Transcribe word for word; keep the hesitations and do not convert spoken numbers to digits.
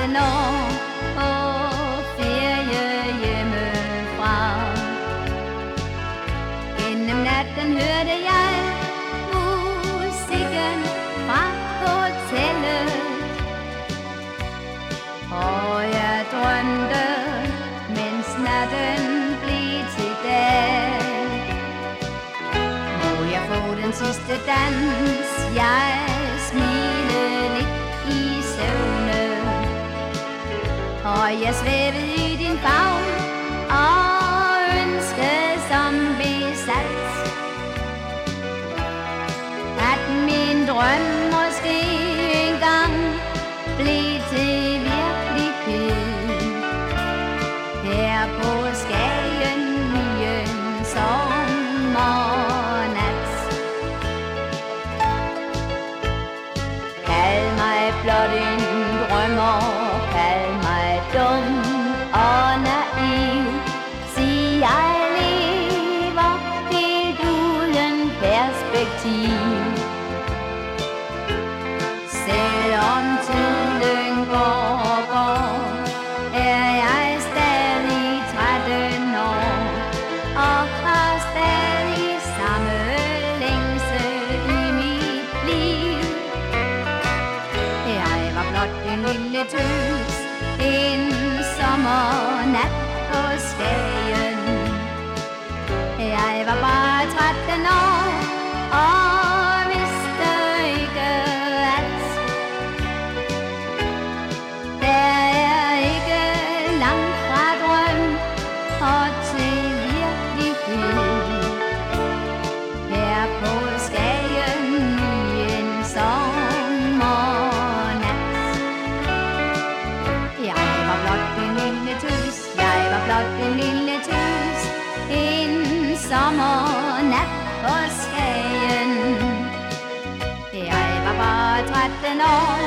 tretten år på ferie hjemmefra. Gennem natten hørte jeg musikken fra hotellet, og jeg drømte, mens natten blev til dag. Må jeg få den sidste dans? Jeg smilede lidt i søvne, og jeg svævede i din favn og ønskede som besat, at min drøm måske engang blev til virkelighed. Her på Skagen i en sommernat. Kald mig blot en drømmer, kald mig dum og naiv. Sig jeg lever helt uden perspektiv. Selvom tiden går og går, er jeg stadig tretten år og har stadig samme længsel i mit liv. Jeg var blot en lille tøs en sommernat på Skagen. Jeg var bare tretten år og vidste ikke, at der er ikke langt fra drøm og til virkelighed. Her på Skagen i en sommernat. Jeg var blot en lille tøs, jeg var blot en lille tøs en sommernat på Skagen. Jeg var bare tretten år